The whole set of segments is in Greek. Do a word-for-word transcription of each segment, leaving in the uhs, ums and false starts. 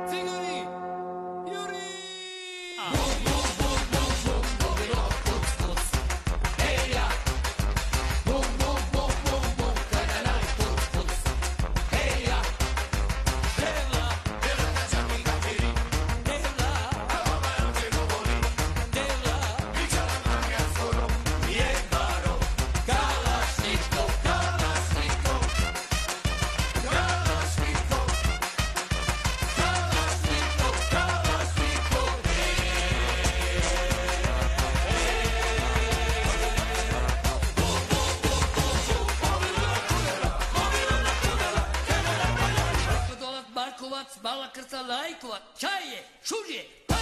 Bala krca lajkova, čaje, šužje,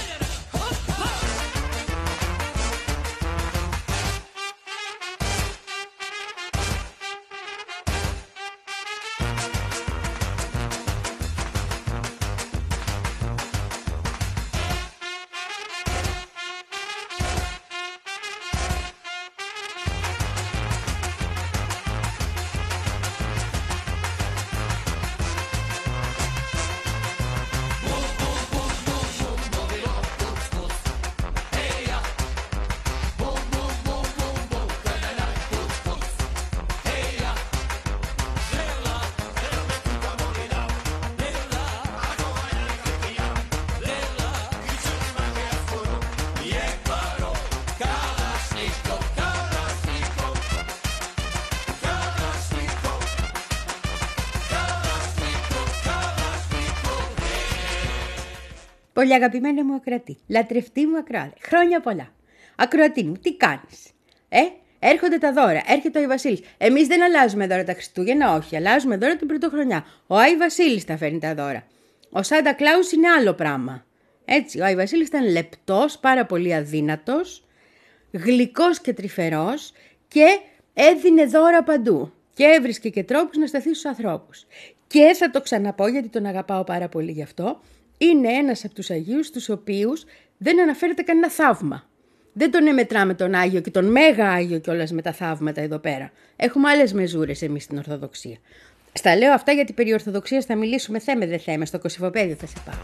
Πολύ αγαπημένη μου ακροατή, λατρευτή μου ακροάτη, χρόνια πολλά. Ακροατή μου, τι κάνεις? Ε, έρχονται τα δώρα, έρχεται ο Άι Βασίλης. Εμείς δεν αλλάζουμε δώρα τα Χριστούγεννα, όχι, αλλάζουμε δώρα την Πρωτοχρονιά. Ο Άι Βασίλης τα φέρνει τα δώρα. Ο Σάντα Κλάους είναι άλλο πράγμα. Έτσι, ο Άι Βασίλης ήταν λεπτός, πάρα πολύ αδύνατος, γλυκός και τρυφερός και έδινε δώρα παντού. Και έβρισκε και τρόπους να σταθεί στους ανθρώπους. Και θα το ξαναπώ γιατί τον αγαπάω πάρα πολύ γι' αυτό. Είναι ένας από τους Αγίους τους οποίους δεν αναφέρεται κανένα θαύμα. Δεν τον εμετράμε τον Άγιο και τον Μέγα Άγιο κιόλας με τα θαύματα εδώ πέρα. Έχουμε άλλες μεζούρες εμείς στην Ορθοδοξία. Στα λέω αυτά γιατί περί Ορθοδοξίας θα μιλήσουμε θέμε δε θέμε. Στο Κωσυφοπαίδιο θα σε πάω.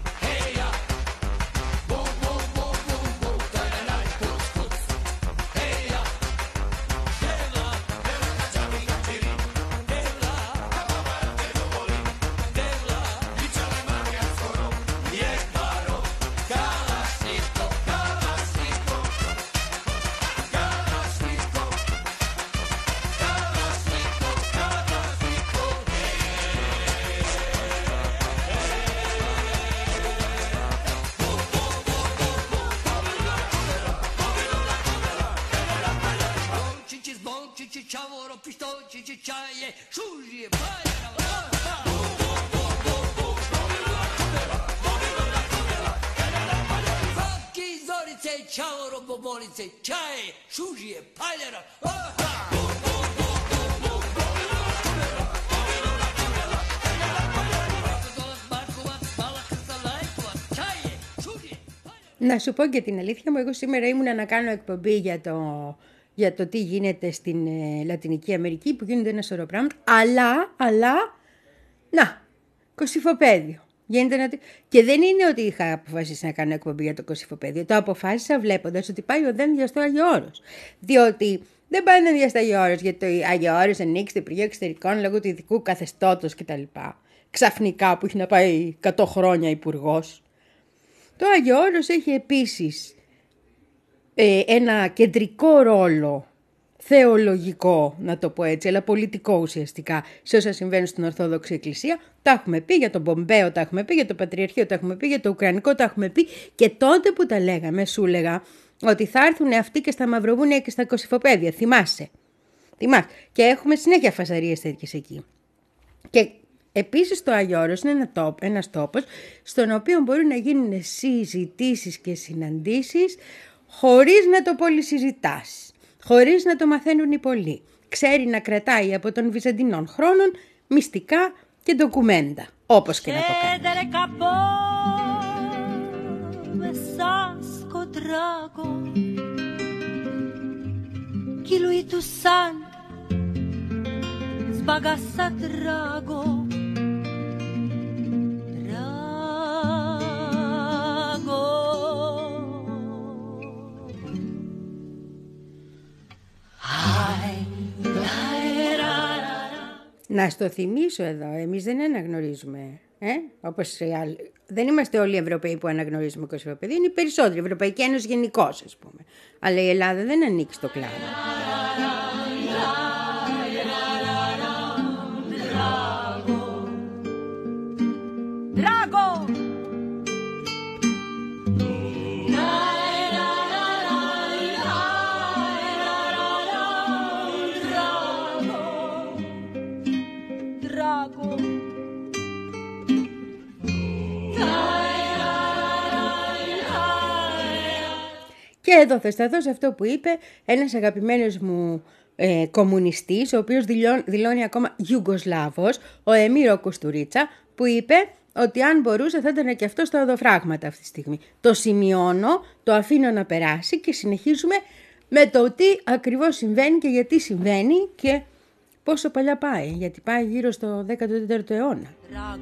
Να σου πω και την αλήθεια μου, εγώ σήμερα ήμουνα να κάνω εκπομπή για το, για το τι γίνεται στην ε, Λατινική Αμερική, που γίνονται ένα σωρό πράγματα, αλλά, αλλά, να, Κωσυφοπαίδιο. Γίνεται να... Και δεν είναι ότι είχα αποφασίσει να κάνω εκπομπή για το Κωσυφοπαίδιο, το αποφάσισα βλέποντας ότι πάει ο Δένδια στο Άγιο Όρος. Διότι δεν πάει ο Δένδια στο Άγιο Όρος, γιατί το Άγιο Όρος ανοίξει το Υπουργείο Εξωτερικών λόγω του ειδικού καθεστώτος κτλ. Ξαφνικά που έχει να πάει εκατό χρόνια υπουργός. Το Άγιο Όρος έχει επίσης ε, ένα κεντρικό ρόλο θεολογικό, να το πω έτσι, αλλά πολιτικό ουσιαστικά σε όσα συμβαίνουν στην Ορθόδοξη Εκκλησία. Τα έχουμε πει για τον Πομπέο, τα έχουμε πει για το Πατριαρχείο, τα έχουμε πει για το Ουκρανικό, τα έχουμε πει και τότε που τα λέγαμε, σου λέγα ότι θα έρθουν αυτοί και στα Μαυροβούνια και στα Κωσυφοπαίδια, θυμάσαι. θυμάσαι. Και έχουμε συνέχεια φασαρίες τέτοιες εκεί. Και επίσης το Άγιο Όρος είναι ένα τόπο, ένας τόπος στον οποίο μπορούν να γίνουν συζητήσεις και συναντήσεις χωρίς να το πολυσυζητάς, χωρίς να το μαθαίνουν οι πολλοί. Ξέρει να κρατάει από των Βυζαντινών χρόνων μυστικά και ντοκουμέντα, όπως και να το κάνει. να στο θυμίσω εδώ, εμείς δεν αναγνωρίζουμε, ε? Όπως οι άλλοι. Δεν είμαστε όλοι οι Ευρωπαίοι που αναγνωρίζουμε κοσυφοπαίδιο, είναι οι περισσότεροι, η Ευρωπαϊκή Ένωση γενικώς, ας πούμε. Αλλά η Ελλάδα δεν ανήκει στο κλάδο. Και εδώ θα σταθώ σε αυτό που είπε ένας αγαπημένος μου ε, κομμουνιστής, ο οποίος δηλώνει, δηλώνει ακόμα Ιουγκοσλάβος, ο Εμίρο Κουστουρίτσα, που είπε ότι αν μπορούσε θα ήταν και αυτό στα οδοφράγματα αυτή τη στιγμή. Το σημειώνω, το αφήνω να περάσει και συνεχίζουμε με το τι ακριβώς συμβαίνει και γιατί συμβαίνει και πόσο παλιά πάει, γιατί πάει γύρω στο δέκατο τέταρτο αιώνα.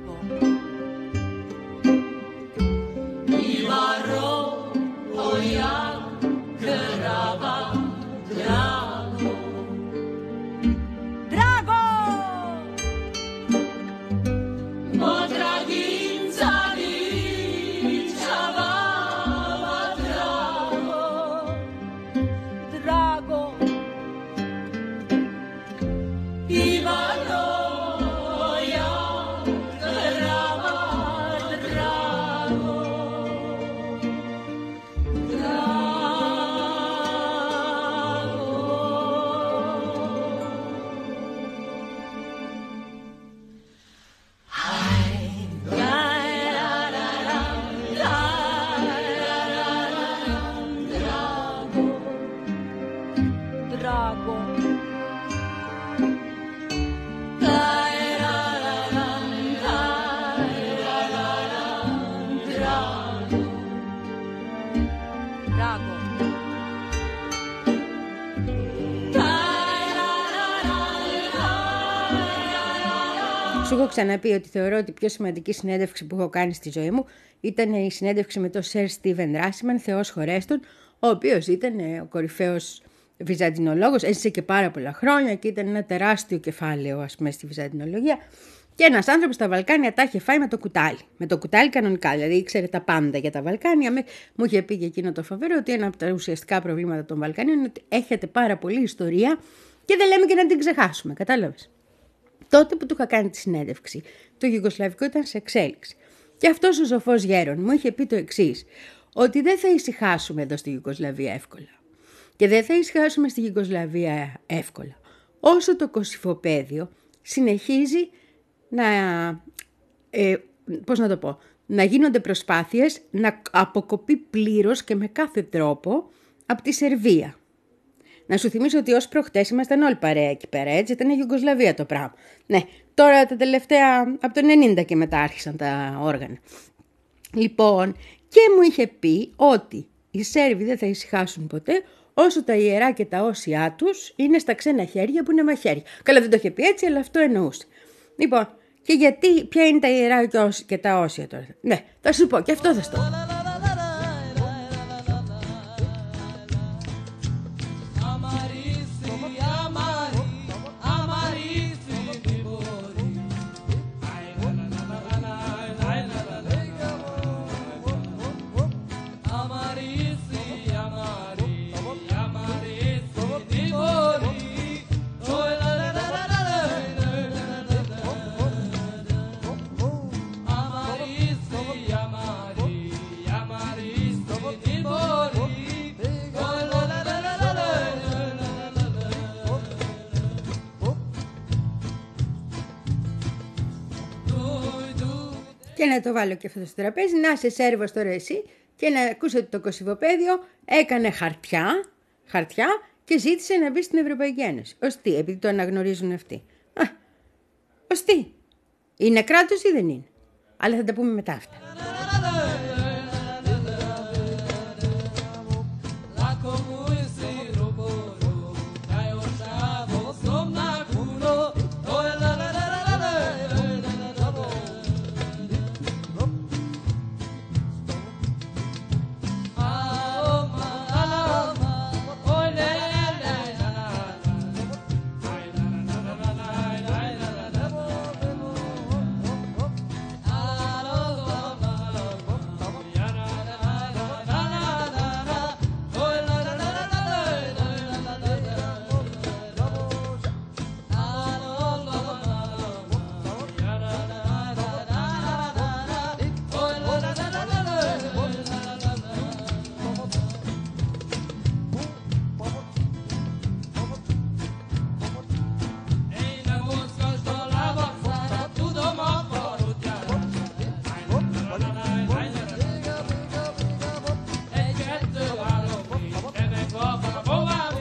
Σου έχω ξαναπεί ότι θεωρώ ότι η πιο σημαντική συνέντευξη που έχω κάνει στη ζωή μου ήταν η συνέντευξη με τον Σερ Στίβεν Ράσιμαν, Θεός χωρέστον, ο οποίος ήταν ο κορυφαίος βυζαντινολόγος, έζησε και πάρα πολλά χρόνια και ήταν ένα τεράστιο κεφάλαιο, ας πούμε, στη βυζαντινολογία. Και ένας άνθρωπος στα Βαλκάνια τα είχε φάει με το κουτάλι. Με το κουτάλι κανονικά, δηλαδή ήξερε τα πάντα για τα Βαλκάνια. Μου είχε πει και εκείνο το φοβερό ότι ένα από τα ουσιαστικά προβλήματα των Βαλκανίων είναι ότι έχετε πάρα πολλή ιστορία και δεν λέμε και να την ξεχάσουμε. Κατάλαβες. Τότε που του είχα κάνει τη συνέντευξη, το Ιουγκοσλαβικό ήταν σε εξέλιξη. Και αυτός ο σοφός γέρον μου είχε πει το εξής, ότι δεν θα ησυχάσουμε εδώ στη Ιουγκοσλαβία εύκολα. Και δεν θα ησυχάσουμε στη Ιουγκοσλαβία εύκολα. Όσο το Κωσυφοπαίδιο συνεχίζει να, ε, πώς να το πω, να γίνονται προσπάθειες να αποκοπεί πλήρως και με κάθε τρόπο από τη Σερβία. Να σου θυμίσω ότι ως προχτές ήμασταν όλοι παρέα εκεί πέρα, έτσι, ήταν η Ιουγκοσλαβία το πράγμα. Ναι, τώρα τα τελευταία, από το ενενήντα και μετά άρχισαν τα όργανα. Λοιπόν, και μου είχε πει ότι οι Σέρβοι δεν θα ησυχάσουν ποτέ όσο τα ιερά και τα όσια τους είναι στα ξένα χέρια που είναι μαχαίρια. Καλά, δεν το είχε πει έτσι, αλλά αυτό εννοούσε. Λοιπόν, και γιατί, ποια είναι τα ιερά και τα όσια τώρα. Ναι, θα σου πω και αυτό θα στο πω. Και να το βάλω και αυτό στο τραπέζι, να είσαι Σέρβος τώρα εσύ και να ακούσει ότι το Κωσυφοπαίδιο έκανε χαρτιά, χαρτιά και ζήτησε να μπει στην Ευρωπαϊκή Ένωση. Ως τι, επειδή το αναγνωρίζουν αυτοί. Α, ως τι, είναι κράτος ή δεν είναι. Αλλά θα τα πούμε μετά αυτά.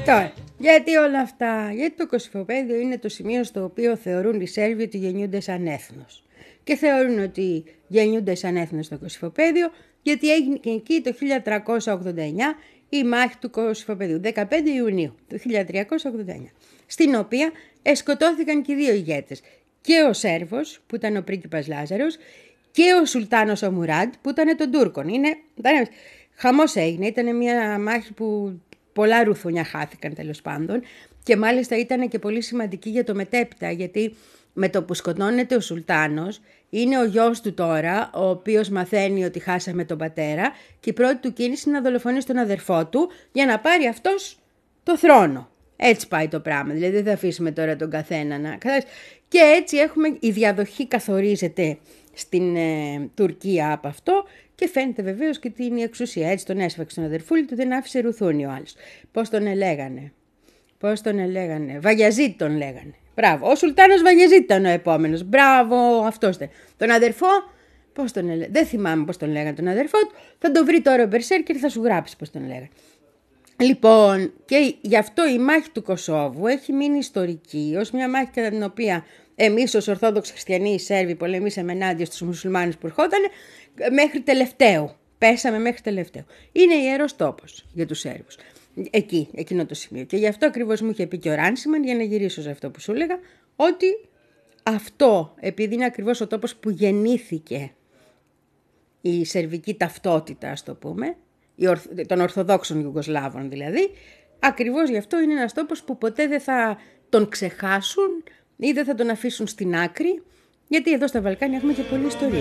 Τώρα, γιατί όλα αυτά? Γιατί το Κωσυφοπαίδιο είναι το σημείο στο οποίο θεωρούν οι Σέρβοι ότι γεννιούνται σαν έθνος. Και θεωρούν ότι γεννιούνται σαν έθνος στο Κωσυφοπαίδιο, γιατί έγινε και εκεί το χίλια τριακόσια ογδόντα εννιά η μάχη του Κωσυφοπαιδίου, δεκαπέντε Ιουνίου του χίλια τριακόσια ογδόντα εννιά, στην οποία σκοτώθηκαν και οι δύο ηγέτες. Και ο Σέρβος, που ήταν ο πρίγκιπας Λάζαρος, και ο Σουλτάνος ο Μουράντ, που ήταν των Τούρκων. Είναι, ήταν, χαμός έγινε, ήταν μια μάχη που πολλά ρουθούνια χάθηκαν τέλος πάντων, και μάλιστα ήταν και πολύ σημαντική για το μετέπειτα, γιατί με το που σκοτώνεται ο Σουλτάνος, είναι ο γιος του τώρα, ο οποίος μαθαίνει ότι χάσαμε τον πατέρα, και η πρώτη του κίνηση είναι να δολοφονήσει τον αδερφό του για να πάρει αυτός το θρόνο. Έτσι πάει το πράγμα, δηλαδή δεν θα αφήσουμε τώρα τον καθένα να... Και έτσι έχουμε, η διαδοχή καθορίζεται στην ε, Τουρκία από αυτό, και φαίνεται βεβαίως και την εξουσία. Έτσι τον έσφαξε τον αδερφούλη του, δεν άφησε ρουθούνι ο άλλος. Πώς τον ελέγανε, πώς τον ελέγανε, Βαγιαζίτ τον λέγανε. Μπράβο, ο Σουλτάνος Βαγιαζίτ ήταν ο επόμενος. Μπράβο, αυτός ήταν. Τον αδερφό, πώς τον έλεγαν, δεν θυμάμαι πώς τον λέγανε τον αδερφό του, θα το βρει τώρα ο Μπερσέρκερ, θα σου γράψει πώς τον λέγανε. Λοιπόν, και γι' αυτό η μάχη του Κωσόβου έχει μείνει ιστορική, ως μια μάχη κατά την οποία εμείς ως Ορθόδοξοι Χριστιανοί, οι Σέρβοι, πολεμήσαμε ενάντια στους μουσουλμάνους που ερχόταν μέχρι τελευταίου. Πέσαμε μέχρι τελευταίου. Είναι ιερός τόπος για τους Σέρβους. Εκεί, εκείνο το σημείο. Και γι' αυτό ακριβώς μου είχε πει και ο Ράνσιμαν, για να γυρίσω σε αυτό που σου έλεγα, ότι αυτό, επειδή είναι ακριβώς ο τόπος που γεννήθηκε η σερβική ταυτότητα, ας το πούμε, των Ορθοδόξων Ιουγκοσλάβων δηλαδή, ακριβώς γι' αυτό είναι ένας τόπος που ποτέ δεν θα τον ξεχάσουν ή δεν θα τον αφήσουν στην άκρη, γιατί εδώ στα Βαλκάνια έχουμε και πολλή ιστορία.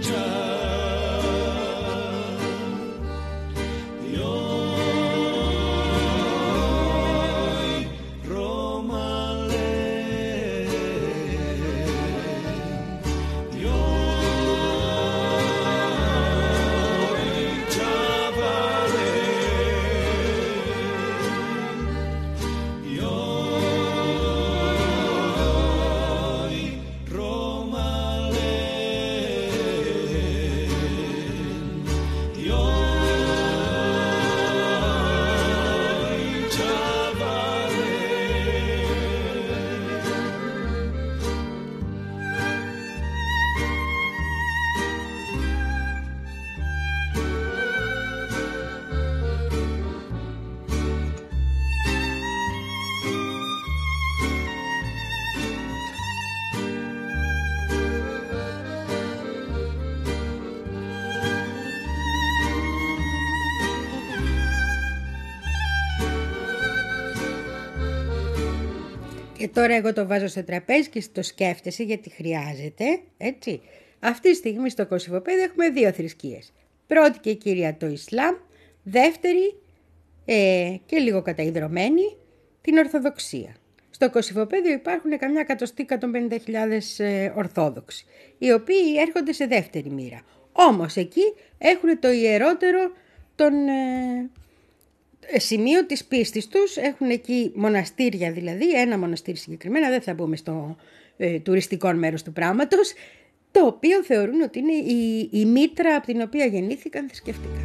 Και τώρα εγώ το βάζω στο τραπέζι και το σκέφτεσαι, γιατί χρειάζεται, έτσι. Αυτή τη στιγμή στο Κωσυφοπαίδιο έχουμε δύο θρησκείες. Πρώτη και κύρια το Ισλάμ, δεύτερη ε, και λίγο καταϊδρωμένη την Ορθοδοξία. Στο Κωσυφοπαίδιο υπάρχουν καμιά εκατοστή εκατόν πενήντα χιλιάδες ε, Ορθόδοξοι, οι οποίοι έρχονται σε δεύτερη μοίρα. Όμως εκεί έχουν το ιερότερο των... Ε, σημείο της πίστης τους, έχουν εκεί μοναστήρια, δηλαδή ένα μοναστήρι συγκεκριμένα, δεν θα μπούμε στο ε, τουριστικό μέρος του πράγματος, το οποίο θεωρούν ότι είναι η, η μήτρα από την οποία γεννήθηκαν θρησκευτικά.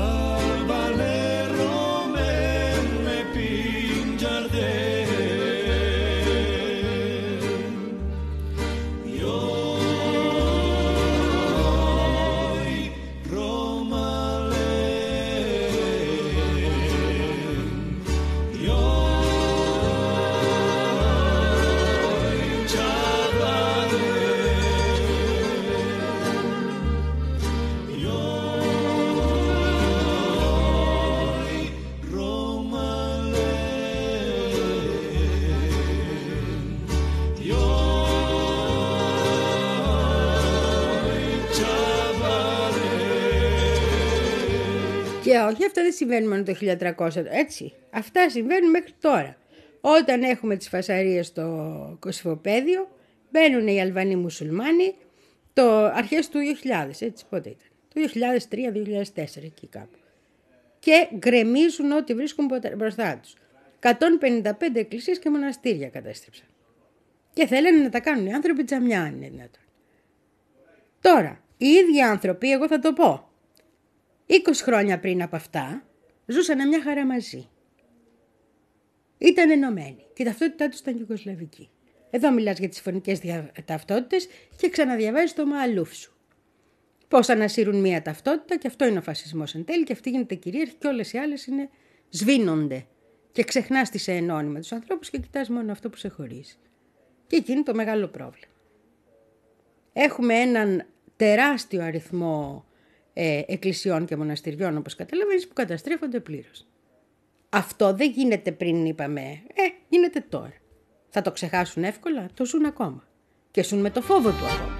Και όχι, αυτά δεν συμβαίνουν μόνο το χίλια τριακόσια, έτσι. Αυτά συμβαίνουν μέχρι τώρα. Όταν έχουμε τις φασαρίες στο Κωσυφοπαίδιο, μπαίνουν οι Αλβανοί μουσουλμάνοι το αρχές του δύο χιλιάδες, έτσι, πότε ήταν. Το δύο χιλιάδες τρία δύο χιλιάδες τέσσερα, εκεί κάπου. Και γκρεμίζουν ό,τι βρίσκουν μπροστά τους. εκατόν πενήντα πέντε εκκλησίες και μοναστήρια κατέστρεψαν. Και θέλανε να τα κάνουν οι άνθρωποι τζαμιά, αν είναι δυνατόν. Τώρα, οι ίδιοι άνθρωποι, εγώ θα το πω, είκοσι χρόνια πριν από αυτά, ζούσαν μια χαρά μαζί. ήταν ενωμένοι και η ταυτότητά τους ήταν γιουγκοσλαβική. Εδώ μιλάς για τις φωνικές δια... ταυτότητες και ξαναδιαβάζεις το Μααλούφ σου. Πώς ανασύρουν μία ταυτότητα και αυτό είναι ο φασισμός εν τέλει και αυτή γίνεται κυρίαρχη και όλες οι άλλες είναι σβήνονται. Και ξεχνάς τι σε ενώνει με τους ανθρώπους και κοιτάς μόνο αυτό που σε χωρίζει. Και εκεί είναι το μεγάλο πρόβλημα. Έχουμε έναν τεράστιο αριθμό ε, εκκλησιών και μοναστηριών, όπως καταλαβαίνεις, που καταστρέφονται πλήρως. Αυτό δεν γίνεται πριν, είπαμε, ε, γίνεται τώρα. Θα το ξεχάσουν εύκολα, το ζουν ακόμα. Και ζουν με το φόβο του ακόμα.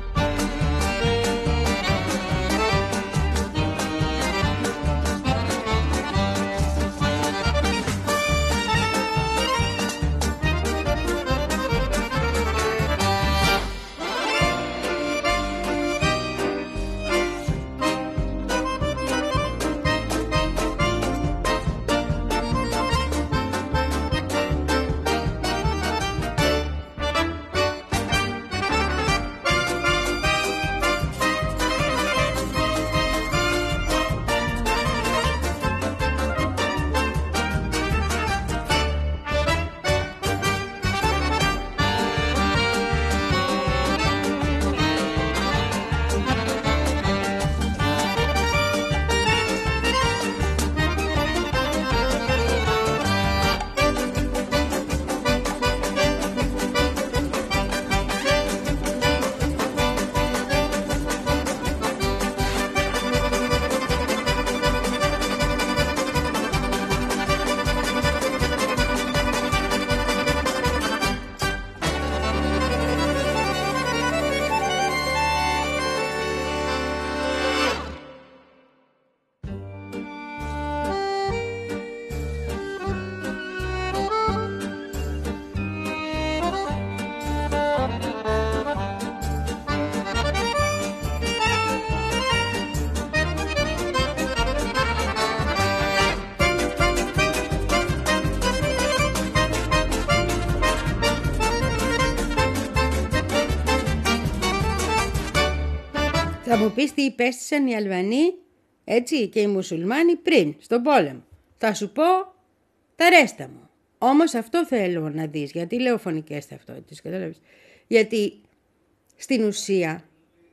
Θα μου πεις τι υπέστησαν οι Αλβανοί, έτσι, και οι Μουσουλμάνοι πριν, στον πόλεμο. Θα σου πω τα ρέστα μου. Όμως αυτό θέλω να δεις, γιατί λέω φωνικές ταυτότητες, κατάλαβες. Γιατί στην ουσία,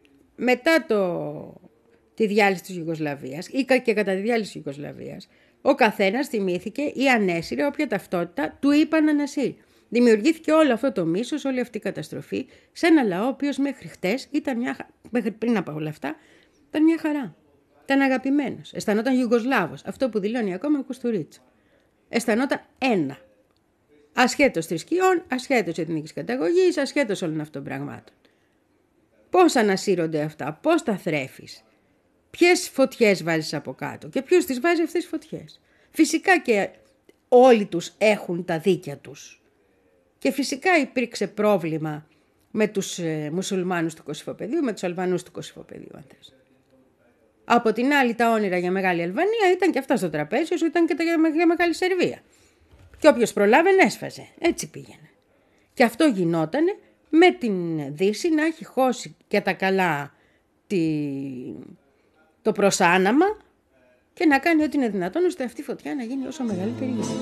μετά το, τη διάλυση της Ιουγκοσλαβίας ή και κατά τη διάλυση της Ιουγκοσλαβίας, ο καθένας θυμήθηκε ή ανέσυρε όποια ταυτότητα του είπαν να ανασύρει. Δημιουργήθηκε όλο αυτό το μίσος, όλη αυτή η καταστροφή σε ένα λαό ο οποίος μέχρι χτες, ήταν μια, μέχρι πριν από όλα αυτά, ήταν μια χαρά. Ήταν αγαπημένος. Αισθανόταν Ιουγκοσλάβος. Αυτό που δηλώνει ακόμα ο Κουστουρίτσα. Αισθανόταν ένα. Ασχέτως θρησκειών, ασχέτως εθνικής καταγωγής, ασχέτως όλων αυτών των πραγμάτων. Πώς ανασύρονται αυτά, πώς τα θρέφεις, ποιες φωτιές βάζεις από κάτω και ποιος τις βάζει αυτές τις φωτιές. Φυσικά και όλοι τους έχουν τα δίκια τους. Και φυσικά υπήρξε πρόβλημα με τους ε, μουσουλμάνους του Κωσυφοπεδίου, με τους Αλβανούς του Κωσυφοπεδίου, αν θες. Από την άλλη, τα όνειρα για Μεγάλη Αλβανία ήταν και αυτά στο τραπέζι, όσο ήταν και τα για, για Μεγάλη Σερβία. Και όποιος προλάβαινε έσφαζε. Έτσι πήγαινε. Και αυτό γινότανε με την Δύση να έχει χώσει και τα καλά τη... το προσάναμα και να κάνει ό,τι είναι δυνατόν ώστε αυτή η φωτιά να γίνει όσο μεγαλύτερη γίνεται.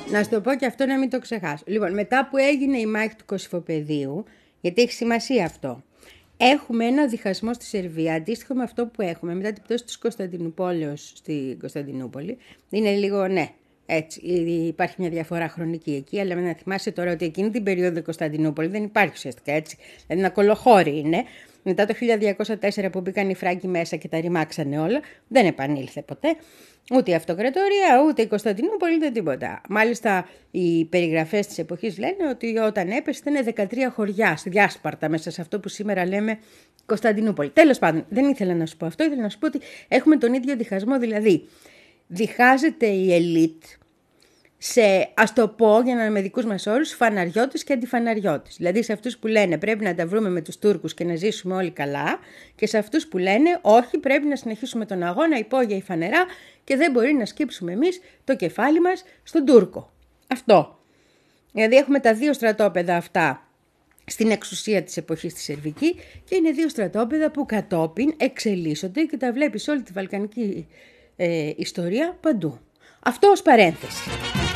Να σου το πω και αυτό να μην το ξεχάσω. Λοιπόν, μετά που έγινε η μάχη του Κωσυφοπεδίου, γιατί έχει σημασία αυτό, έχουμε ένα διχασμό στη Σερβία, αντίστοιχο με αυτό που έχουμε μετά την πτώση της Κωνσταντινούπολης στην Κωνσταντινούπολη. Είναι λίγο, ναι, έτσι, υπάρχει μια διαφορά χρονική εκεί, αλλά να θυμάσαι τώρα ότι εκείνη την περίοδο η Κωνσταντινούπολη δεν υπάρχει ουσιαστικά, έτσι. Δηλαδή ένα κολοχώρι είναι. Μετά το χίλια διακόσια τέσσερα που μπήκαν οι Φράγκοι μέσα και τα ρημάξανε όλα, δεν επανήλθε ποτέ. Ούτε η αυτοκρατορία, ούτε η Κωνσταντινούπολη, ούτε τίποτα. Μάλιστα, οι περιγραφές της εποχής λένε ότι όταν έπεσε ήταν δεκατρία χωριά στη διάσπαρτα μέσα σε αυτό που σήμερα λέμε Κωνσταντινούπολη. Τέλος πάντων, δεν ήθελα να σου πω αυτό, ήθελα να σου πω ότι έχουμε τον ίδιο διχασμό, δηλαδή διχάζεται η ελίτ σε, ας το πω για να με δικούς μας όρους, φαναριώτες και αντιφαναριώτες. Δηλαδή σε αυτούς που λένε πρέπει να τα βρούμε με τους Τούρκους και να ζήσουμε όλοι καλά, και σε αυτούς που λένε όχι, πρέπει να συνεχίσουμε τον αγώνα υπόγεια ή φανερά και δεν μπορεί να σκύψουμε εμείς το κεφάλι μας στον Τούρκο. Αυτό. Δηλαδή έχουμε τα δύο στρατόπεδα αυτά στην εξουσία της εποχής της Σερβική και είναι δύο στρατόπεδα που κατόπιν εξελίσσονται και τα βλέπεις σε όλη τη βαλκανική ε, ιστορία παντού. Αυτό ως παρένθεση.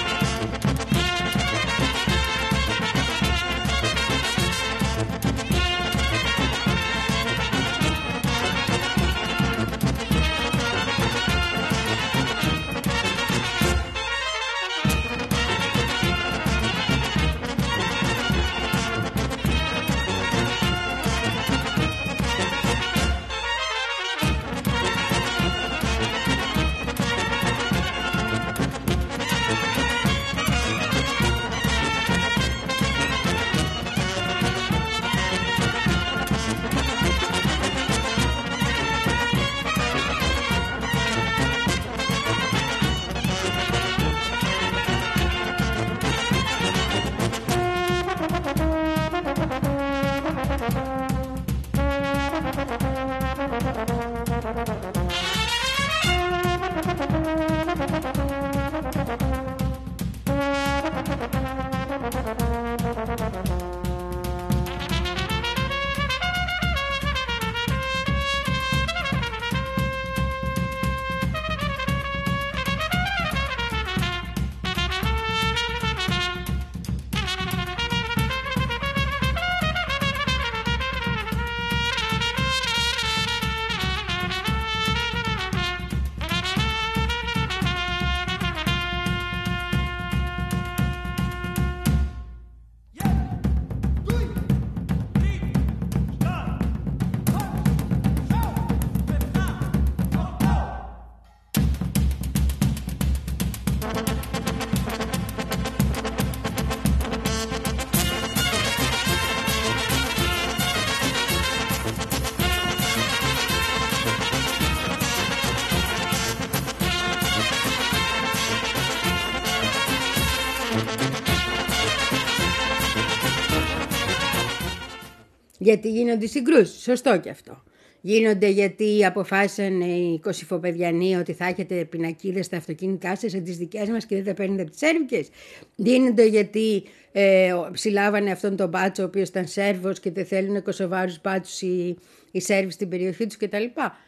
Γιατί γίνονται συγκρούσεις, σωστό και αυτό. Γίνονται γιατί αποφάσισαν οι Κωσυφοπεδιανοί ότι θα έχετε πινακίδες στα αυτοκίνητά σας σαν τις δικές μας και δεν τα παίρνετε από τις Σέρβικες. Γίνονται γιατί ε, ψηλάβανε αυτόν τον μπάτσο ο οποίος ήταν Σέρβος και δεν θέλουν Κωσοβάρους μπάτσους οι, οι Σέρβοι στην περιοχή τους κτλ.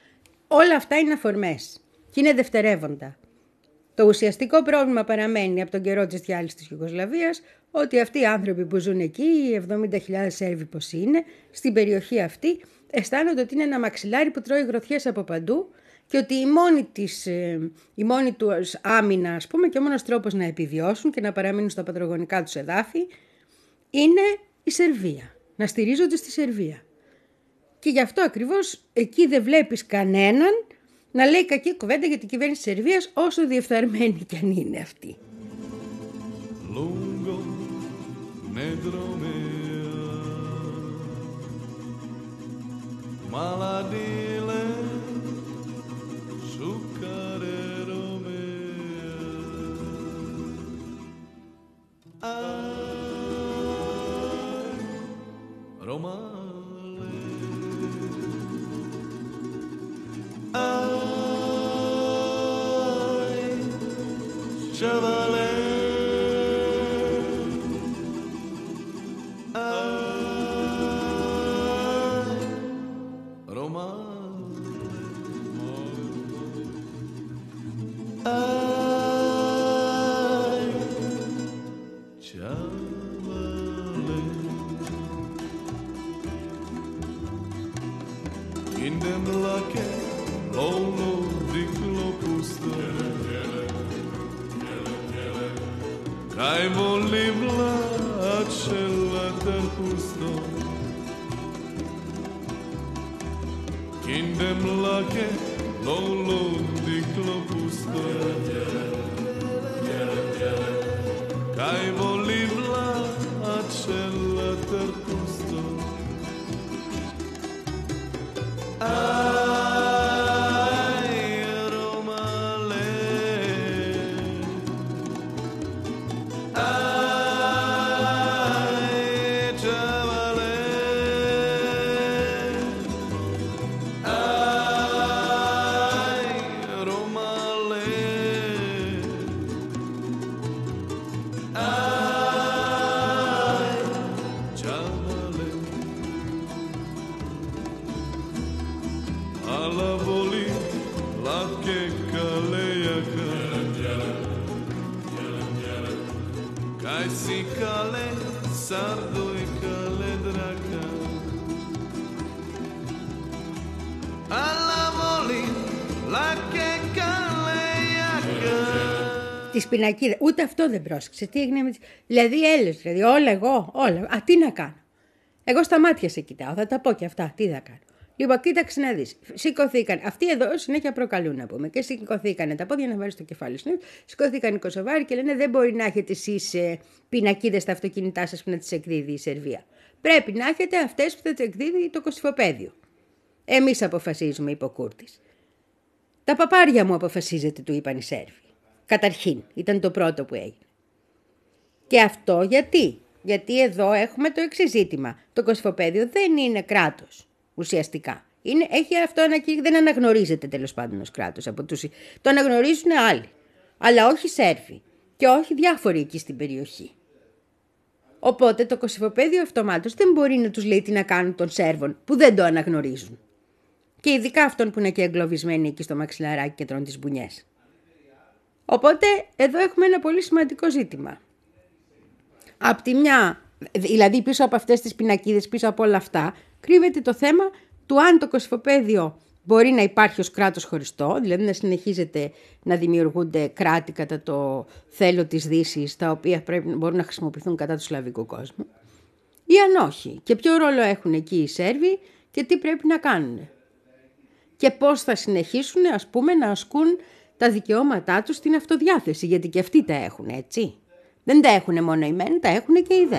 Όλα αυτά είναι αφορμές και είναι δευτερεύοντα. Το ουσιαστικό πρόβλημα παραμένει από τον καιρό της διάλυσης της Ιουγκοσλαβίας ότι αυτοί οι άνθρωποι που ζουν εκεί, οι εβδομήντα χιλιάδες Σέρβοι πως είναι, στην περιοχή αυτή αισθάνονται ότι είναι ένα μαξιλάρι που τρώει γροθιές από παντού και ότι η μόνη, της, η μόνη τους άμυνα, ας πούμε, και ο μόνος τρόπος να επιβιώσουν και να παραμείνουν στα πατρογονικά τους εδάφη είναι η Σερβία, να στηρίζονται στη Σερβία. Και γι' αυτό ακριβώς εκεί δεν βλέπεις κανέναν να λέει κακή κουβέντα για την κυβέρνηση της Σερβίας, όσο διεφθαρμένη κι αν είναι αυτή. Lungo negro mea maladile sucarero mea ai romale ai chavale Kindem lake, lolo diklo pusto. Kaj voli vlad šelater pusto. Kindem lake, lolo diklo pusto. Kaj voli vlad šelater pusto. Ai, Romale. Ai, Chavale. Ai, Romale. Ai, Chavale. Alla voli la che caleaca Kai si cale sardo e cale draca Alla voli la che caleaca Τη σπινακίδα. Ούτε αυτό δεν πρόσεξε. Τι έγινε με τις... Δηλαδή έλες, δηλαδή όλα εγώ, όλα. Α, τι να κάνω. Εγώ στα μάτια σε κοιτάω, θα τα πω και αυτά. Τι θα κάνω. Λοιπόν, κοίταξε να δεις. Σηκωθήκαν. Αυτοί εδώ συνέχεια προκαλούν να πούμε. Και σηκωθήκανε τα πόδια να βάλει στο κεφάλι σου. Σηκωθήκαν οι Κωσοβάροι και λένε δεν μπορεί να έχετε εσείς ε, πινακίδες στα αυτοκίνητά σας που να τις εκδίδει η Σερβία. Πρέπει να έχετε αυτές που θα τις εκδίδει το Κωσυφοπαίδιο. Εμείς αποφασίζουμε, είπε ο Κούρτης. Τα παπάρια μου αποφασίζετε, του είπαν οι Σέρβοι. Καταρχήν, ήταν το πρώτο που έγινε. Και αυτό γιατί. Γιατί εδώ έχουμε το εξής ζήτημα. Το Κωσυφοπαίδιο δεν είναι κράτος. Ουσιαστικά. Είναι, έχει αυτό ανακοι... δεν αναγνωρίζεται τέλος πάντων ως κράτος. Από τους... Το αναγνωρίζουν άλλοι. Αλλά όχι Σέρβοι. Και όχι διάφοροι εκεί στην περιοχή. Οπότε το Κωσυφοπαίδιο αυτομάτως δεν μπορεί να τους λέει τι να κάνουν των Σέρβων που δεν το αναγνωρίζουν. Και ειδικά αυτών που είναι και εγκλωβισμένοι εκεί στο μαξιλαράκι και τρώνε τις μπουνιές. Οπότε εδώ έχουμε ένα πολύ σημαντικό ζήτημα. Απ' τη μια, δηλαδή πίσω από αυτές τις πινακίδες, πίσω από όλα αυτά, κρύβεται το θέμα του αν το Κωσυφοπαίδιο μπορεί να υπάρχει ως κράτος χωριστό, δηλαδή να συνεχίζεται να δημιουργούνται κράτη κατά το θέλω της Δύσης, τα οποία πρέπει, μπορούν να χρησιμοποιηθούν κατά του σλαβικού κόσμου, ή αν όχι. Και ποιο ρόλο έχουν εκεί οι Σέρβοι και τι πρέπει να κάνουν. Και πώς θα συνεχίσουν, ας πούμε, να ασκούν τα δικαιώματά τους στην αυτοδιάθεση, γιατί και αυτοί τα έχουν, έτσι. Δεν τα έχουν μόνο οι μεν, τα έχουν και οι δε.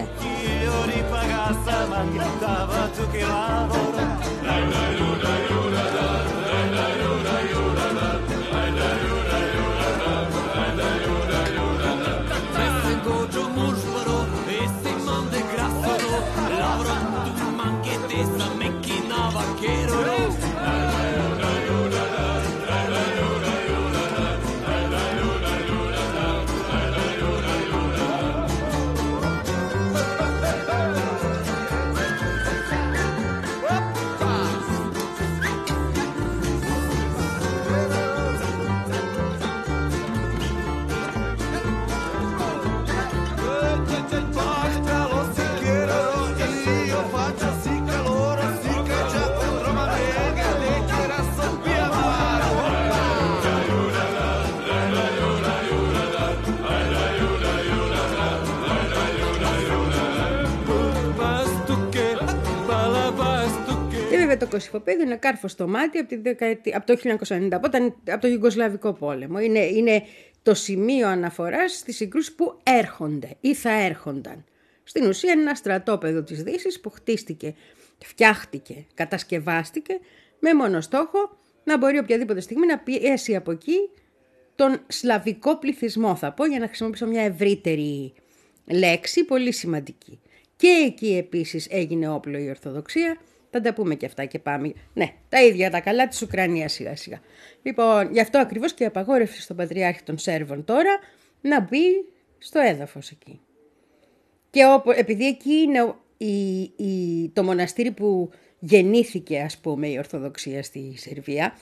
Το Κωσυφοπαίδιο είναι κάρφο στο μάτι από, τη δεκαετία, από το χίλια εννιακόσια ενενήντα, από, από το Ιουγκοσλαβικό πόλεμο. Είναι, είναι το σημείο αναφοράς στις συγκρούσεις που έρχονται ή θα έρχονταν. Στην ουσία είναι ένα στρατόπεδο της Δύσης που χτίστηκε, φτιάχτηκε, κατασκευάστηκε με μόνο στόχο να μπορεί οποιαδήποτε στιγμή να πιέσει από εκεί τον σλαβικό πληθυσμό, θα πω, για να χρησιμοποιήσω μια ευρύτερη λέξη, πολύ σημαντική. Και εκεί επίσης έγινε όπλο η Ορθοδοξία. Θα τα πούμε και αυτά και πάμε. Ναι, τα ίδια τα καλά της Ουκρανίας σιγά σιγά. Λοιπόν, γι' αυτό ακριβώς και η απαγόρευση στον Πατριάρχη των Σέρβων τώρα να μπει στο έδαφος εκεί. Και όπου, επειδή εκεί είναι η, η, το μοναστήρι που γεννήθηκε, ας πούμε, η Ορθοδοξία στη Σερβία,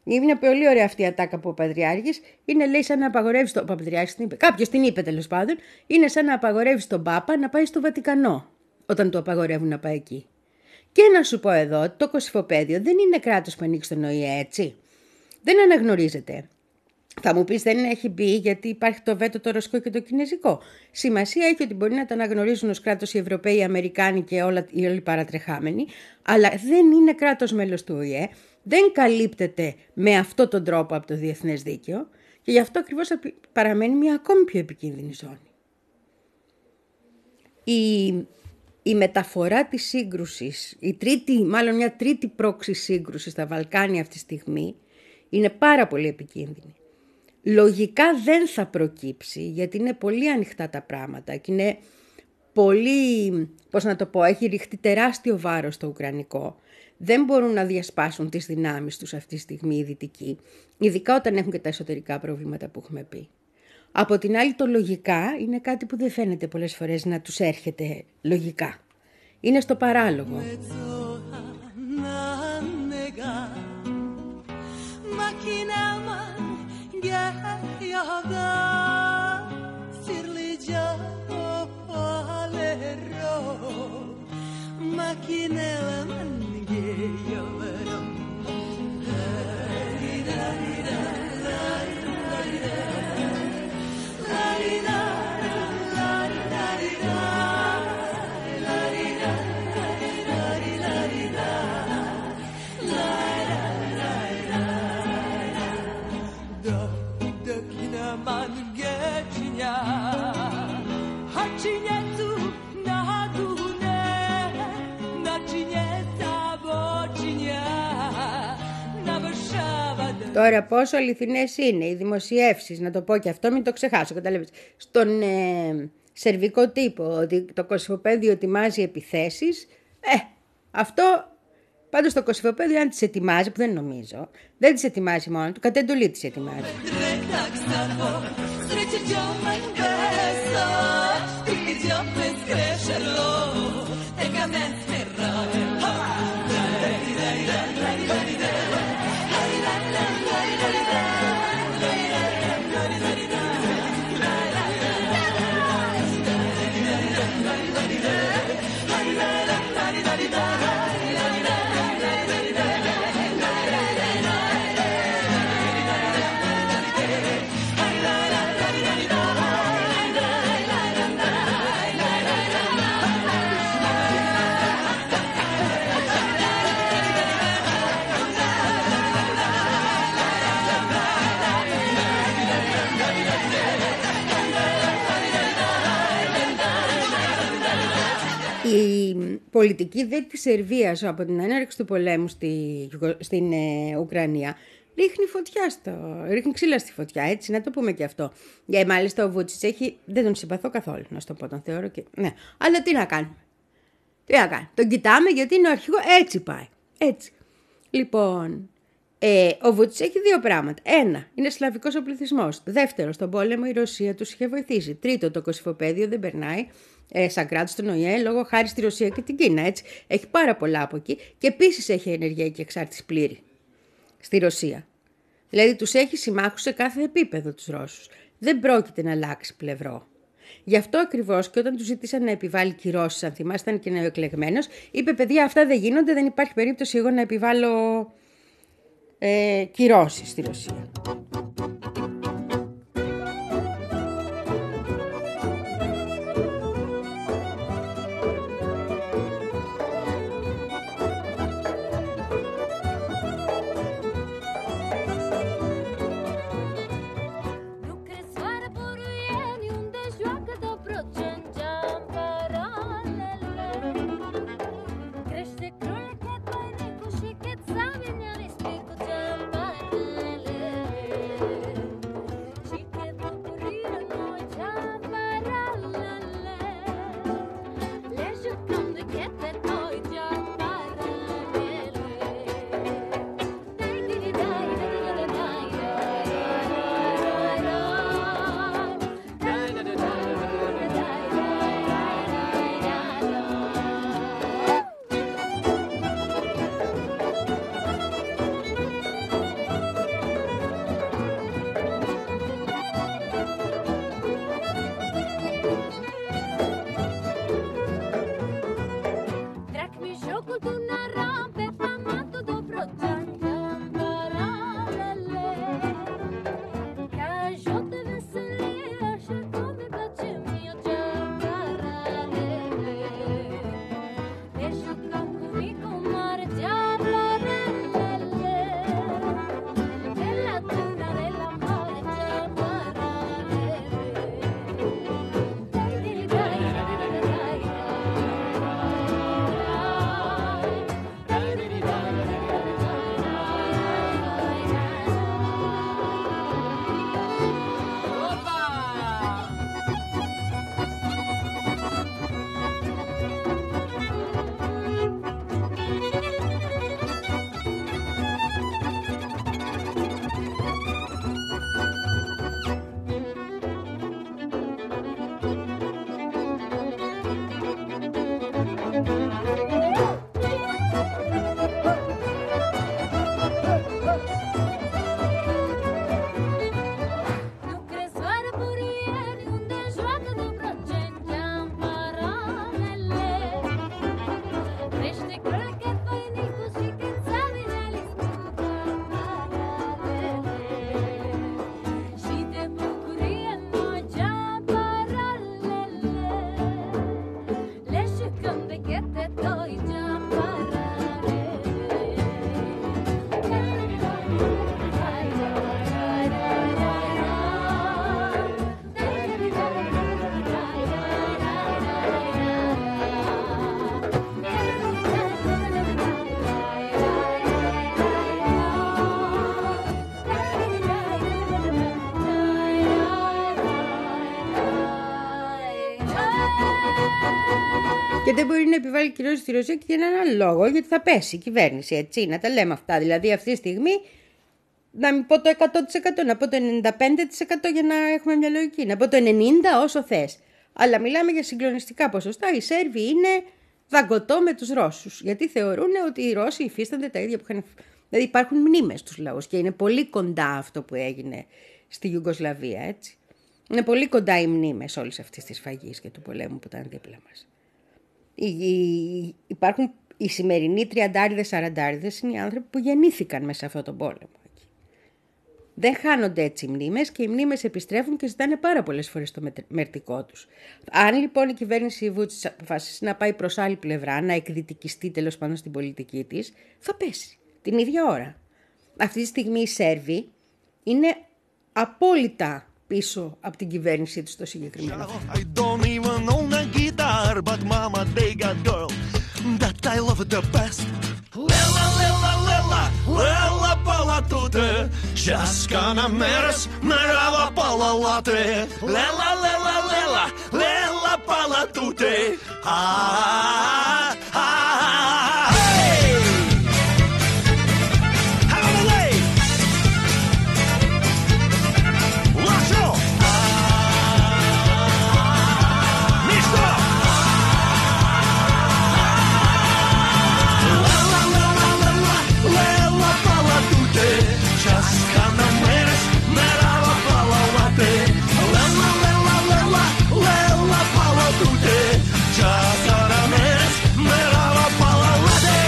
Είναι πολύ ωραία αυτή η ατάκα από ο Παντριάρχης. Είναι, λέει, σαν να απαγορεύει τον Παπαδριάρχη. Κάποιο την είπε, τέλος πάντων. Είναι σαν να απαγορεύει τον Πάπα να πάει στο Βατικανό, όταν του απαγορεύουν να πάει εκεί. Και να σου πω εδώ, το Κωσυφοπαίδιο δεν είναι κράτος που ανοίξει τον Ο Η Ε, έτσι. Δεν αναγνωρίζεται. Θα μου πεις, δεν έχει μπει γιατί υπάρχει το βέτο το ρωσικό και το κινέζικο. Σημασία έχει ότι μπορεί να τα αναγνωρίζουν ως κράτος οι Ευρωπαίοι, οι Αμερικάνοι και όλα, οι όλοι παρατρεχάμενοι, αλλά δεν είναι κράτος μέλος του Ο Η Ε, δεν καλύπτεται με αυτόν τον τρόπο από το διεθνές δίκαιο και γι' αυτό ακριβώς παραμένει μια ακόμη πιο επικίνδυνη ζώνη. Η, η μεταφορά της σύγκρουσης, η τρίτη, μάλλον μια τρίτη πρόξη σύγκρουση στα Βαλκάνια αυτή τη στιγμή, είναι πάρα πολύ επικίνδυνη. Λογικά δεν θα προκύψει, γιατί είναι πολύ ανοιχτά τα πράγματα και είναι πολύ, πώς να το πω, έχει ριχτεί τεράστιο βάρος στο Ουκρανικό. Δεν μπορούν να διασπάσουν τις δυνάμεις τους αυτή τη στιγμή οι Δυτικοί, ειδικά όταν έχουν και τα εσωτερικά προβλήματα που έχουμε πει. Από την άλλη, το λογικά είναι κάτι που δεν φαίνεται πολλές φορές να τους έρχεται λογικά. Είναι στο παράλογο. Τώρα πόσο αληθινές είναι οι δημοσιεύσεις, να το πω και αυτό, μην το ξεχάσω, καταλαβαίνεις, στον ε, σερβικό τύπο ότι το Κωσυφοπαίδιο ετοιμάζει επιθέσεις, ε, αυτό πάντως το Κωσυφοπαίδιο αν τις ετοιμάζει, που δεν νομίζω, δεν τις ετοιμάζει μόνο του, κατ' εντολή τις ετοιμάζει. Η πολιτική δε της Σερβίας από την έναρξη του πολέμου στη, στην ε, Ουκρανία ρίχνει φωτιά στο, ρίχνει ξύλα στη φωτιά, έτσι, να το πούμε και αυτό. Για μάλιστα ο Βούτσιτς έχει, δεν τον συμπαθώ καθόλου, να σου το πω, τον θεωρώ και, ναι. Αλλά τι να κάνουμε, τι να κάνουμε, τον κοιτάμε γιατί είναι ο αρχηγός, έτσι πάει, έτσι. Λοιπόν, ε, ο Βούτσιτς έχει δύο πράγματα. Ένα, είναι σλαβικός ο πληθυσμός. Δεύτερο, στον πόλεμο η Ρωσία τους είχε βοηθήσει. Τρίτο, το Κωσυφοπαίδιο δεν περνάει ε, σαν κράτος στον Ο Η Ε λόγω χάρη στη Ρωσία και την Κίνα, έτσι. Έχει πάρα πολλά από εκεί και επίσης έχει ενεργειακή εξάρτηση πλήρη στη Ρωσία. Δηλαδή τους έχει συμμάχους σε κάθε επίπεδο τους Ρώσους. Δεν πρόκειται να αλλάξει πλευρό. Γι' αυτό ακριβώς και όταν του ζήτησαν να επιβάλλει κυρώσεις, αν θυμάστε, ήταν και νεοεκλεγμένος, είπε: παιδιά, αυτά δεν γίνονται, δεν υπάρχει περίπτωση εγώ να επιβάλλω ε, κυρώσεις στη Ρωσία. Και δεν μπορεί να επιβάλλει κυρώσεις στη Ρωσία και για έναν άλλο λόγο, γιατί θα πέσει η κυβέρνηση, έτσι, να τα λέμε αυτά. Δηλαδή αυτή τη στιγμή, να μην πω το εκατό τοις εκατό, να πω το ενενήντα πέντε τοις εκατό για να έχουμε μια λογική, να πω το ενενήντα τοις εκατό όσο θες. Αλλά μιλάμε για συγκλονιστικά ποσοστά. Οι Σέρβοι είναι δαγκωτό με τους Ρώσους, γιατί θεωρούν ότι οι Ρώσοι υφίστανται τα ίδια που είχαν. Δηλαδή υπάρχουν μνήμες στους λαούς και είναι πολύ κοντά αυτό που έγινε στη Ιουγκοσλαβία, έτσι. Είναι πολύ κοντά οι μνήμες όλης αυτής της φαγής και του πολέμου που ήταν δίπλα μας. Οι, οι, υπάρχουν οι σημερινοί τριαντάριδες, σαραντάριδες, είναι οι άνθρωποι που γεννήθηκαν μέσα σε αυτόν τον πόλεμο. Δεν χάνονται έτσι οι μνήμες και οι μνήμες επιστρέφουν και ζητάνε πάρα πολλές φορές το μερτικό τους. Αν λοιπόν η κυβέρνηση Βούτσιτς αποφασίσει να πάει προς άλλη πλευρά, να εκδυτικιστεί τέλος πάντων στην πολιτική της, θα πέσει την ίδια ώρα. Αυτή τη στιγμή οι Σέρβοι είναι απόλυτα πίσω από την κυβέρνησή τους στο συγκεκριμένο. I don't even own a guitar, but mama they got girl that I love the best. Lella, lella, lella, lella palatute, Českana meres, merava palalate. Lella, lella, lella, lella palatute, ah, ah, ah, hey! Hallelujah! Lascio! Misto! Českana meres, merava palalate. Lela, lela, lela, lela palatute. Českana meres, merava palalate.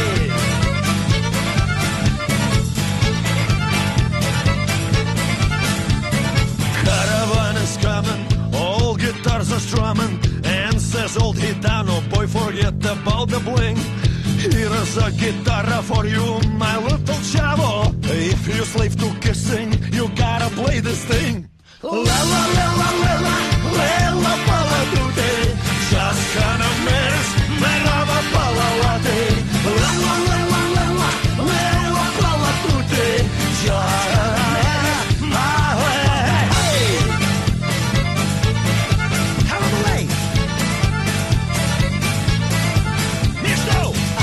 Caravan is coming, all guitars are strumming, and says old Gitano, boy, forget about the bling. Here's a guitar for you, my little chavo. If you slave to kissing, you gotta play this thing. La la la la la la la palatute. Českana meres, merava palalate. La la la la la la la palatute. Českana meres, hey. Hallelujah. Misto.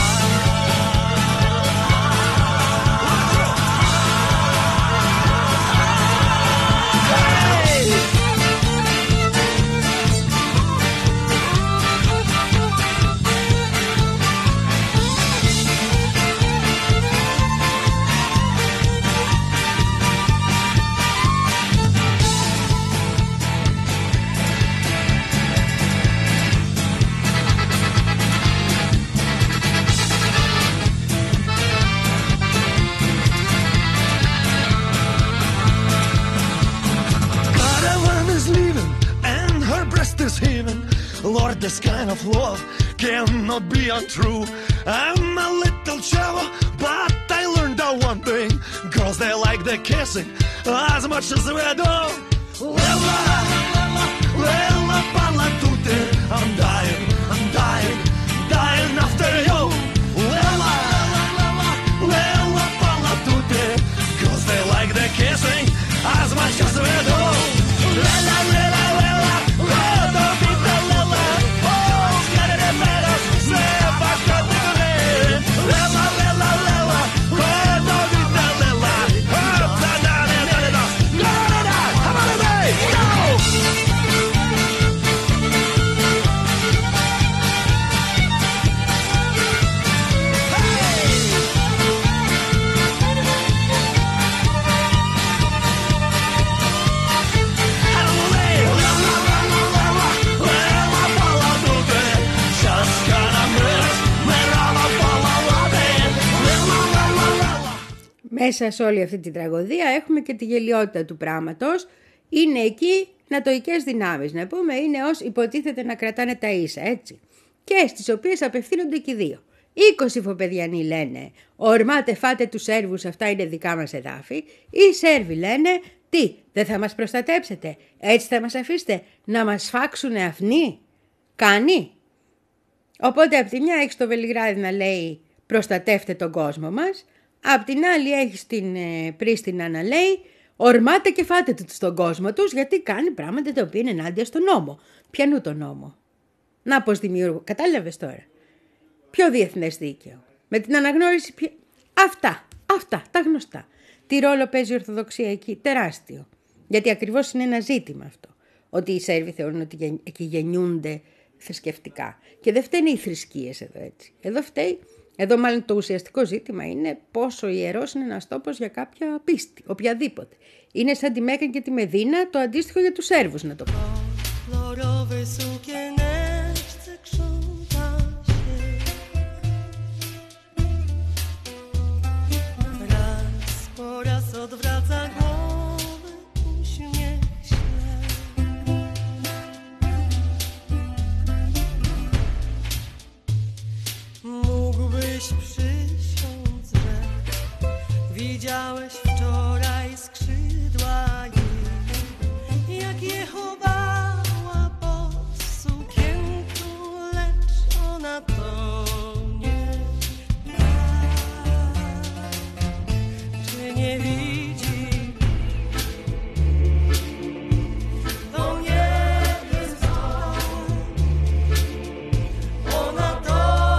Lord, this kind of love cannot be untrue. I'm a little chavo, but I learned that one thing. Girls, they like the kissing as much as we do. Lella, lella, lella, palatute. I'm dying, I'm dying, dying after you. Lella, lella, lella, palatute. Girls, they like the kissing as much as we do. Lella, lella, lella, lella, lella. Oh, get it in meadows, say back up to me. Lella, lella, lella, lella, lella, up and down and down and down. Go, go, go, come on, baby, go! Μέσα σε όλη αυτή τη τραγωδία έχουμε και τη γελιότητα του πράγματος. Είναι εκεί νατοικές δυνάμεις, να πούμε, είναι ως υποτίθεται να κρατάνε τα ίσα, έτσι. Και στις οποίες απευθύνονται και οι δύο. είκοσι φοπεδιανοί λένε, ορμάτε φάτε τους Σέρβους, αυτά είναι δικά μας εδάφη. Οι Σέρβοι λένε, τι, δεν θα μας προστατέψετε, έτσι θα μας αφήσετε να μας φάξουνε αφνοί. Κάνει. Οπότε από τη μια έχεις το Βελιγράδι να λέει, προστατεύτε τον κόσμο μας. Απ' την άλλη έχεις την ε, Πρίστινα να λέει, ορμάτε και φάτε στον κόσμο τους, γιατί κάνει πράγματα τα οποία είναι ενάντια στον νόμο. Ποιανού τον νόμο? Να πώς δημιουργώ. Κατάλαβες τώρα. Πιο διεθνές δίκαιο. Με την αναγνώριση. Πιο... Αυτά. Αυτά. Τα γνωστά. Τι ρόλο παίζει η Ορθοδοξία εκεί? Τεράστιο. Γιατί ακριβώς είναι ένα ζήτημα αυτό. Ότι οι Σέρβοι θεωρούν ότι εκεί γεννιούνται θρησκευτικά. Και δεν φταίνε οι θρησκείες εδώ έτσι. Εδώ φταίει. Εδώ μάλλον το ουσιαστικό ζήτημα είναι πόσο ιερός είναι ένας τόπος για κάποια πίστη, οποιαδήποτε. Είναι σαν τη Μέκα και τη Μεδίνα, το αντίστοιχο για τους Σέρβους, να το πω. Przysiąc, że widziałeś wczoraj skrzydła jej, jak je chowała pod sukienką, lecz ona to nie tak. Czy nie widzi? To nie jest tak. Ona to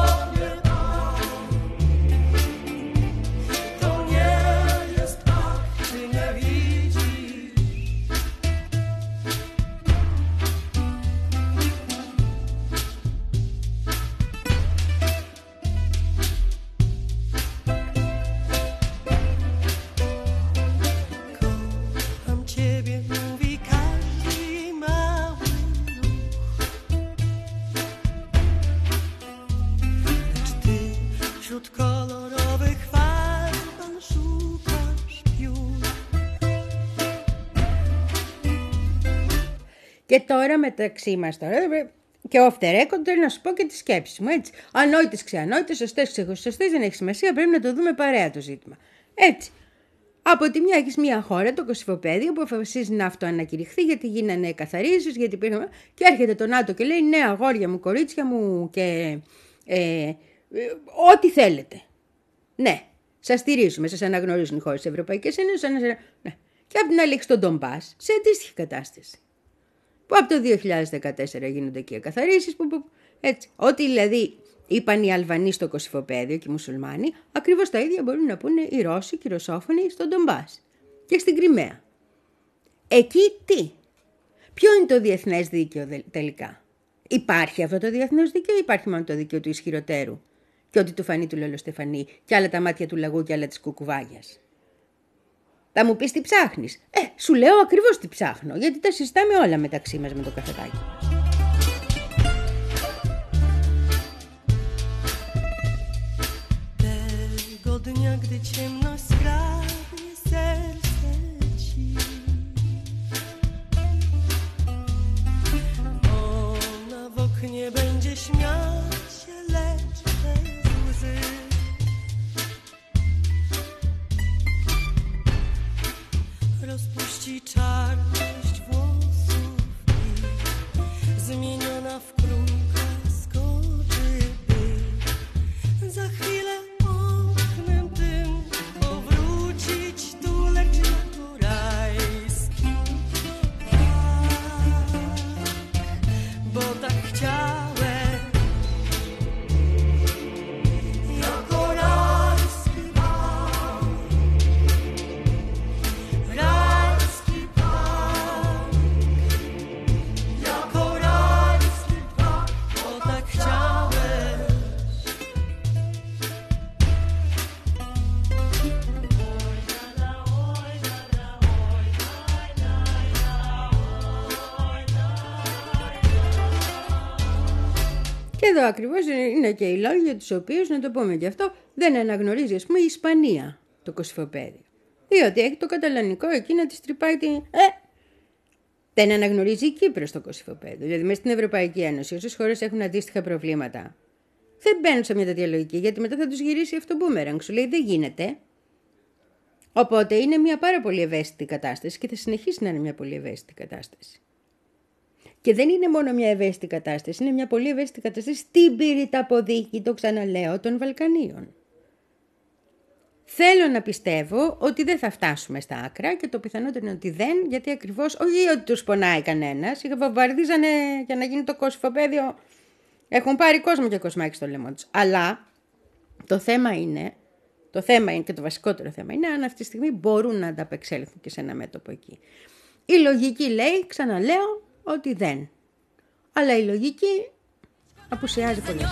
Και τώρα μεταξύ μας τώρα, και off the record, να σου πω και τις σκέψεις μου, έτσι. Ανόητες, ξεανόητες, σωστές, ξεχωριστές, δεν έχει σημασία, πρέπει να το δούμε παρέα το ζήτημα. Έτσι. Από τη μια έχεις μια χώρα, το Κωσυφοπαίδιο, που αποφασίζει να αυτοανακηρυχθεί γιατί γίνανε καθαρίζεις, γιατί πήγαμε. Και έρχεται το ΝΑΤΟ και λέει: ναι, αγόρια μου, κορίτσια μου και. Ε, ε, ό,τι θέλετε. Ναι, σας στηρίζουμε, σας αναγνωρίζουν οι χώρες της Ευρωπαϊκής Ένωσης. Ναι. Και από την άλλη έχεις τον Ντομπάς, σε αντίστοιχη κατάσταση. Που από το δύο χιλιάδες δεκατέσσερα γίνονται εκεί εκαθαρίσεις. Που, που, έτσι. Ό,τι δηλαδή είπαν οι Αλβανοί στο Κωσυφοπαίδιο και οι Μουσουλμάνοι, ακριβώς τα ίδια μπορούν να πούνε οι Ρώσοι και οι Ρωσόφωνοι στον Ντομπάς και στην Κριμαία. Εκεί τι? Ποιο είναι το διεθνές δίκαιο τελικά? Υπάρχει αυτό το διεθνές δίκαιο ή υπάρχει μόνο το δίκαιο του ισχυροτέρου? Και ότι του φανεί του Λολοστεφανή και άλλα τα μάτια του λαγού και άλλα της κουκουβάγιας. Θα μου πεις τι ψάχνεις? Ε, σου λέω ακριβώς τι ψάχνω, γιατί τα συζητάμε όλα μεταξύ μας με το καφεδάκι μας. Tego dnia, gdy ciemność skradnie serce ci, ona w oknie będzie śmiać się, lecz bez łzy. Rozpuści czarność włosów i zmieniona w królka skoczy, by za chwilę oknem tym powrócić tu, lecz jako rajski tak, bo tak chciałem, jako rajski tak. Και εδώ ακριβώς είναι και οι λόγοι για τους οποίους, να το πούμε και αυτό, δεν αναγνωρίζει, ας πούμε, η Ισπανία το Κωσυφοπαίδιο. Διότι έχει το καταλανικό εκεί να της τρυπάει την. Ε! Δεν αναγνωρίζει η Κύπρος το Κωσυφοπαίδιο. Δηλαδή, μέσα στην Ευρωπαϊκή Ένωση, όσες χώρες έχουν αντίστοιχα προβλήματα, δεν μπαίνουν σε μια τέτοια λογική, γιατί μετά θα τους γυρίσει αυτό μπούμεραγκ. Σου λέει δεν γίνεται. Οπότε είναι μια πάρα πολύ ευαίσθητη κατάσταση και θα συνεχίσει να είναι μια πολύ ευαίσθητη κατάσταση. Και δεν είναι μόνο μια ευαίσθητη κατάσταση, είναι μια πολύ ευαίσθητη κατάσταση στην πυρηταποδίκη, το ξαναλέω, των Βαλκανίων. Θέλω να πιστεύω ότι δεν θα φτάσουμε στα άκρα και το πιθανότερο είναι ότι δεν, γιατί ακριβώς, όχι ότι τους πονάει κανένας, βομβαρδίζανε για να γίνει το Κωσυφοπαίδιο Έχουν πάρει κόσμο και κοσμάκι στο λαιμό τους. Αλλά το θέμα είναι, το θέμα είναι και το βασικότερο θέμα είναι αν αυτή τη στιγμή μπορούν να ανταπεξέλθουν και σε ένα μέτωπο εκεί. Η λογική λέει, ξαναλέω, ότι δεν. Αλλά η λογική απουσιάζει πολύ.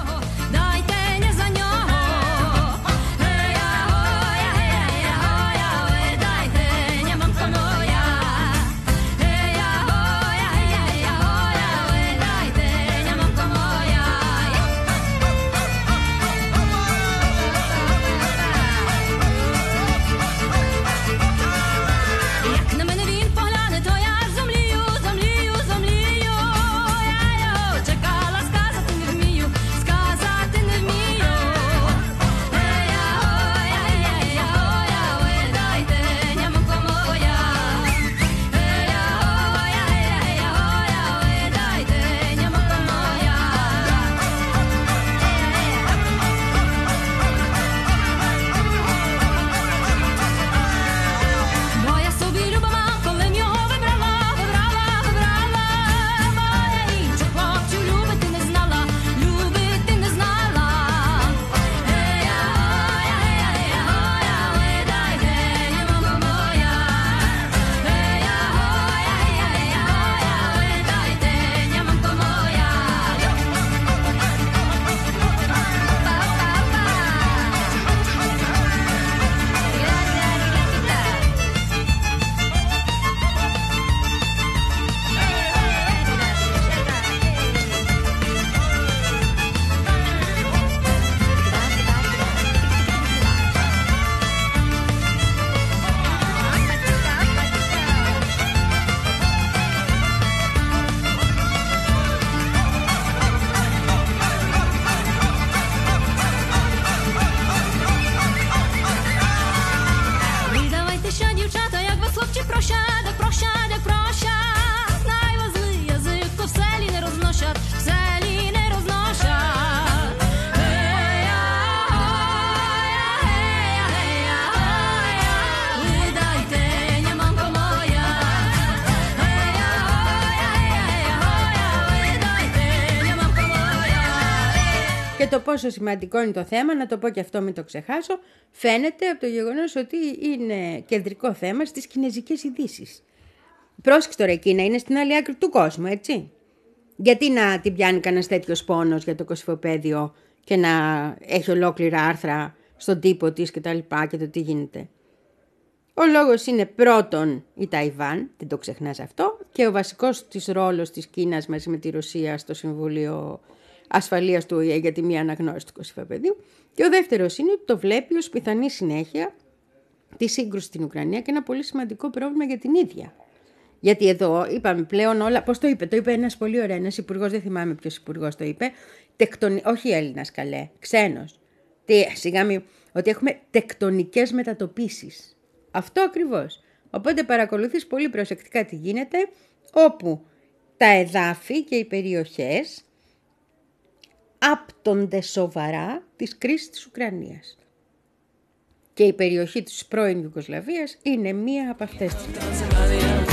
Και το πόσο σημαντικό είναι το θέμα, να το πω και αυτό μην το ξεχάσω, φαίνεται από το γεγονός ότι είναι κεντρικό θέμα στις κινεζικές ειδήσεις. Πρόσεξε τώρα, η Κίνα είναι στην άλλη άκρη του κόσμου, έτσι. Γιατί να την πιάνει κανένας τέτοιος πόνος για το Κωσυφοπαίδιο και να έχει ολόκληρα άρθρα στον τύπο της και τα λοιπά και το τι γίνεται. Ο λόγος είναι πρώτον η Ταϊβάν, δεν το ξεχνάς αυτό, και ο βασικός της ρόλος της Κίνας μαζί με τη Ρωσία στο Συμβούλιο Ασφαλείας του Ο Ε Ε για τη μία αναγνώριση του Κωσυφοπαιδίου. Και ο δεύτερος είναι ότι το βλέπει ως πιθανή συνέχεια τη σύγκρουση στην Ουκρανία και ένα πολύ σημαντικό πρόβλημα για την ίδια. Γιατί εδώ είπαμε πλέον όλα, πώς το είπε, το είπε ένας πολύ ωραίος, ένας υπουργός, δεν θυμάμαι ποιος υπουργός το είπε, τεκτονι... όχι Έλληνας καλέ, ξένος. Τι, σιγά μη, ότι έχουμε τεκτονικές μετατοπίσεις. Αυτό ακριβώς. Οπότε παρακολουθείς πολύ προσεκτικά τι γίνεται, όπου τα εδάφη και οι περιοχές άπτονται σοβαρά της κρίσης της Ουκρανίας. Και η περιοχή της πρώην Ιουγκοσλαβίας είναι μία από αυτές τις περιοχές.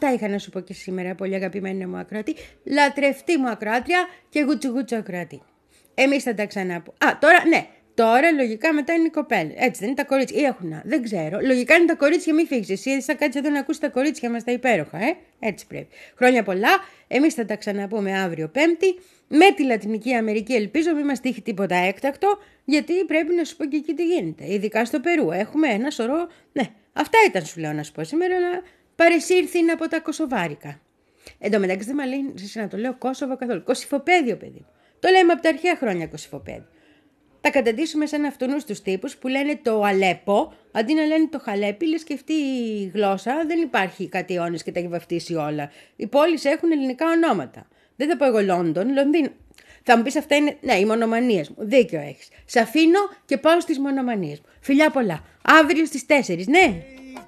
Αυτά είχα να σου πω και σήμερα, πολύ αγαπημένη μου ακροατή, λατρευτή μου ακροάτρια και γουτσουγούτσο ακροατή. Εμείς θα τα ξαναπώ. Α, τώρα, ναι. Τώρα λογικά μετά είναι οι κοπέλες. Έτσι δεν είναι τα κορίτσια. Ή έχουν, δεν ξέρω. Λογικά είναι τα κορίτσια, μην φύγεις. Εσύ θα κάτσεις εδώ να ακούσει τα κορίτσια μας τα υπέροχα, ε. Έτσι πρέπει. Χρόνια πολλά. Εμείς θα τα ξαναπούμε αύριο Πέμπτη. Με τη Λατινική Αμερική ελπίζω μην μας τύχει τίποτα έκτακτο, γιατί πρέπει να σου πω και εκεί τι γίνεται. Ειδικά στο Περού έχουμε ένα σωρό. Ναι, αυτά ήταν σου λέω να σου πω σήμερα, να παρεσύρθην από τα Κωσοβάρικα. Εν τω μεταξύ δεν με λέει να το λέω Κόσοβο καθόλου. Κωσυφοπαίδιο, παιδί μου. Το λέμε από τα αρχαία χρόνια Κωσυφοπαίδιο. Θα καταντήσουμε σαν αυτούς τους τύπους που λένε το Αλέπο, αντί να λένε το Χαλέπι, λες και αυτή η γλώσσα δεν υπάρχει κάτι αιώνες και τα έχει βαφτίσει όλα. Οι πόλεις έχουν ελληνικά ονόματα. Δεν θα πω εγώ Λόντον, Λονδίνο. Θα μου πεις αυτά είναι, ναι, οι μονομανίες μου. Δίκιο έχεις. Σ' αφήνω και πάω στις μονομανίες μου. Φιλιά πολλά. Αύριο στις τέσσερις, ναι.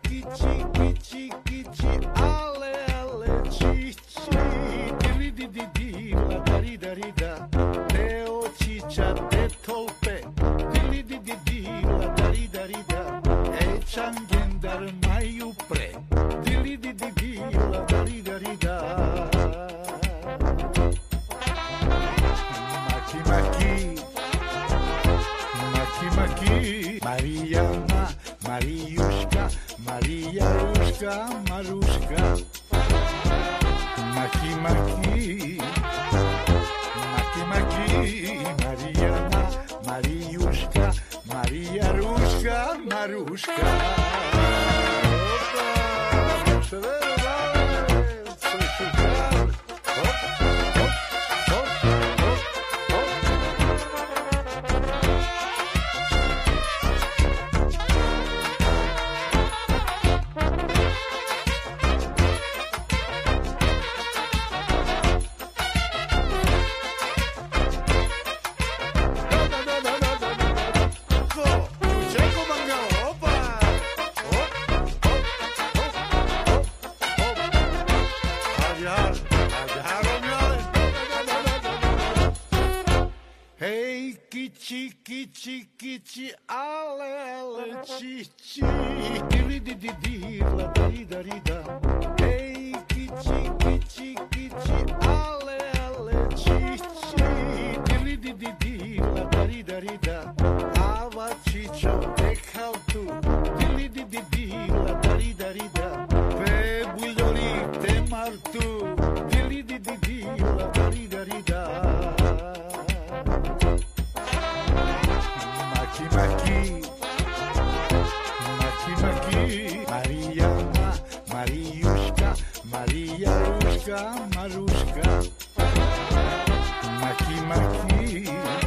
Mariana, Mariuszka, Mariaruszka, Maruszka. Maki, maki, maki, maki. Mariana, Mariuszka, Mariaruszka, Maruszka. Kici, kici, kici, ale, ale, cici, dili, di, di, di, la, di, da, di, da. Hey, kici, kici, kici, ale, ale, cici, dili, di, di, di, la, di, da, di, da. Ava, cicio, dechal tu, dili, di, di, di, la, di, da, di, da. Pe buljori, te martu, dili, di, di, di, la, di, da, di, da. Maki, maki, maki, Mariana, Mariuszka, Mariaruszka, Maruszka. Maki, maki.